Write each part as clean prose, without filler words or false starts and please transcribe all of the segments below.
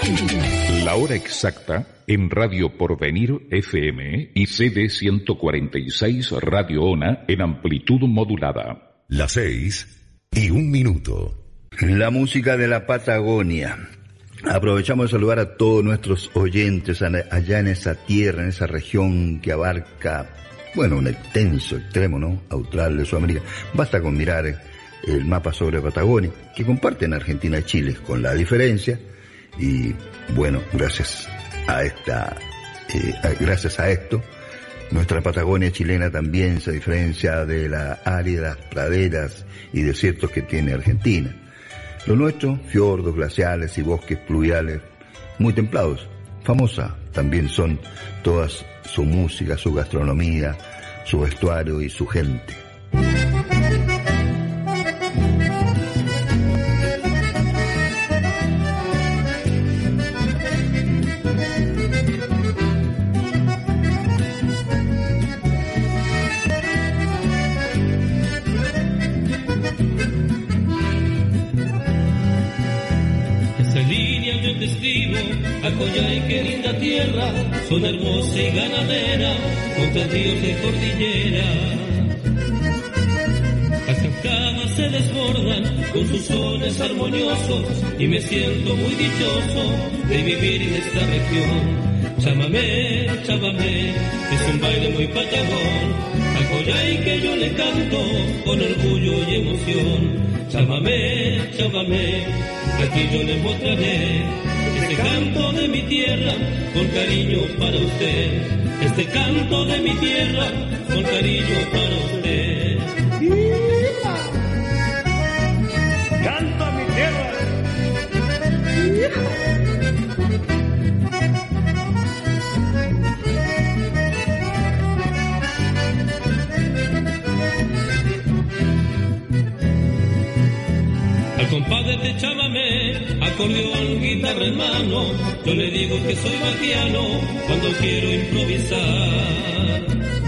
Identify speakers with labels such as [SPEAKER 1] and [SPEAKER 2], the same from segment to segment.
[SPEAKER 1] La hora exacta en Radio Porvenir FM y CD 146 Radio ONA en amplitud modulada.
[SPEAKER 2] Las 6:01.
[SPEAKER 3] La música de la Patagonia. Aprovechamos de saludar a todos nuestros oyentes allá en esa tierra, en esa región que abarca, bueno, un extenso extremo, ¿no? Austral de Sudamérica. Basta con mirar el mapa sobre Patagonia, que comparten Argentina y Chile, con la diferencia. Y bueno, gracias a esto, nuestra Patagonia chilena también se diferencia de las áridas praderas y desiertos que tiene Argentina. Lo nuestro, fiordos, glaciales y bosques pluviales muy templados. Famosa también son todas su música, su gastronomía, su vestuario y su gente.
[SPEAKER 4] Acoyay, qué linda tierra, son hermosa y ganadera, montes, ríos y cordillera. Las cascadas se desbordan con sus sones armoniosos y me siento muy dichoso de vivir en esta región. Chámame, chámame, es un baile muy patagón. Acoyay que yo le canto con orgullo y emoción. Chámame, chámame, aquí yo le mostraré este canto de mi tierra con cariño para usted. Este canto de mi tierra con cariño para usted.
[SPEAKER 5] Canto a mi tierra.
[SPEAKER 4] Al compadre de Chámame, acordeón, guitarra en mano, yo le digo que soy baquiano cuando quiero improvisar.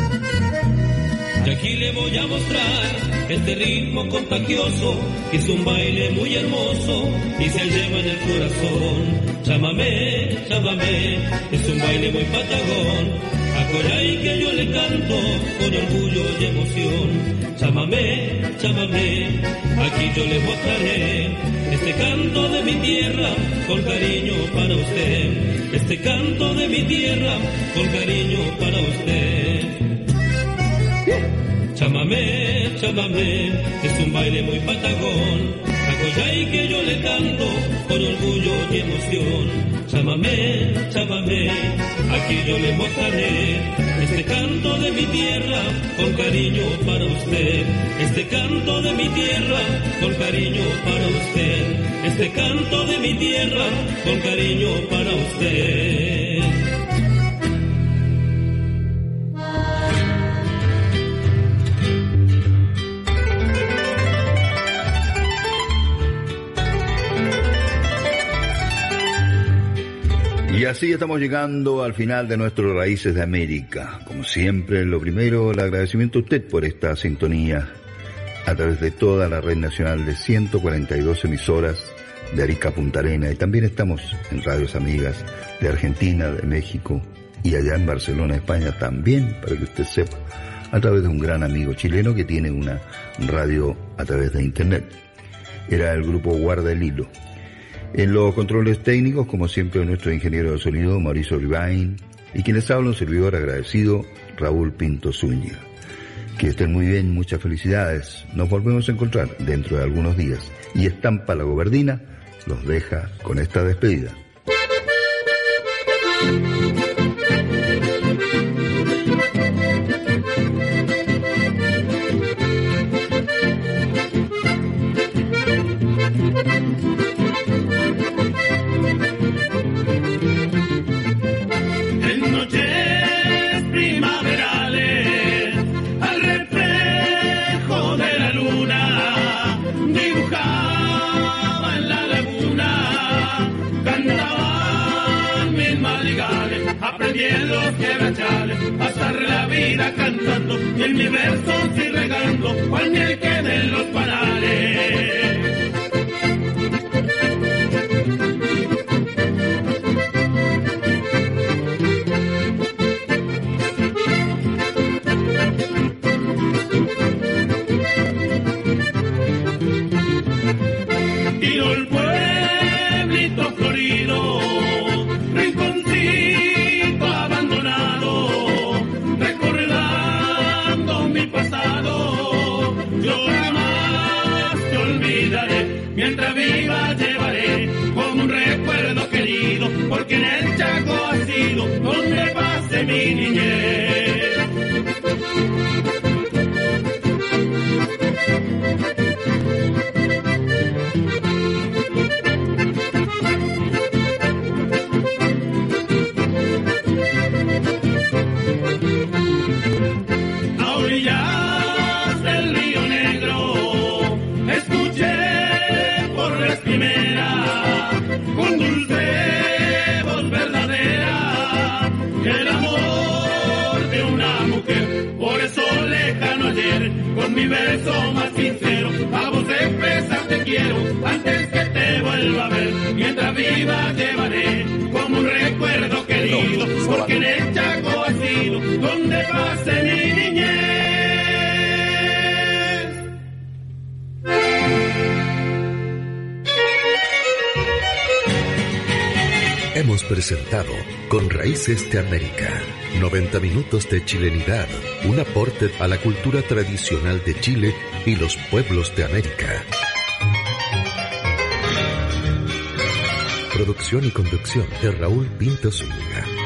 [SPEAKER 4] Y aquí le voy a mostrar este ritmo contagioso, que es un baile muy hermoso y se lleva en el corazón. Chámame, chámame, es un baile muy patagón. Acoyay que yo le canto con orgullo y emoción. Chámame, chámame, aquí yo le mostraré este canto de mi tierra con cariño para usted. Este canto de mi tierra con cariño para usted. Chámame, chámame, es un baile muy patagón. Acoyay que yo le canto con orgullo y emoción. Chámame, chámame, aquí yo le mostraré este canto de mi tierra con cariño para usted. Este canto de mi tierra con cariño para usted. Este canto de mi tierra con cariño para usted.
[SPEAKER 3] Y así estamos llegando al final de nuestros Raíces de América. Como siempre, lo primero, el agradecimiento a usted por esta sintonía a través de toda la red nacional de 142 emisoras de Arica a Punta Arenas. Y también estamos en radios amigas de Argentina, de México y allá en Barcelona, España también, para que usted sepa, a través de un gran amigo chileno que tiene una radio a través de internet. Era el grupo Guarda el Hilo. En los controles técnicos, como siempre, nuestro ingeniero de sonido, Mauricio Rivain, y quien les habla, un servidor agradecido, Raúl Pinto Zúñiga. Que estén muy bien, muchas felicidades. Nos volvemos a encontrar dentro de algunos días. Y Estampa La Goberdina los deja con esta despedida.
[SPEAKER 5] Los quebrachales, pasar la vida cantando, y en mi verso estoy regando, cual miel que den los panales. porque en el Chaco ha sido donde pasé mi niñez. A orillas del Río Negro escuché por vez primera con dulce voz verdadera el amor de una mujer. Por eso lejano ayer, con mi verso más sincero, a vos expresar te quiero antes que te vuelva a ver. Mientras viva llevaré como un recuerdo querido, porque en el Chaco ha sido donde pasé mi niñez.
[SPEAKER 2] Hemos presentado Con Raíces de América, 90 minutos de chilenidad, un aporte a la cultura tradicional de Chile y los pueblos de América. Producción y conducción de Raúl Pinto Zúñiga.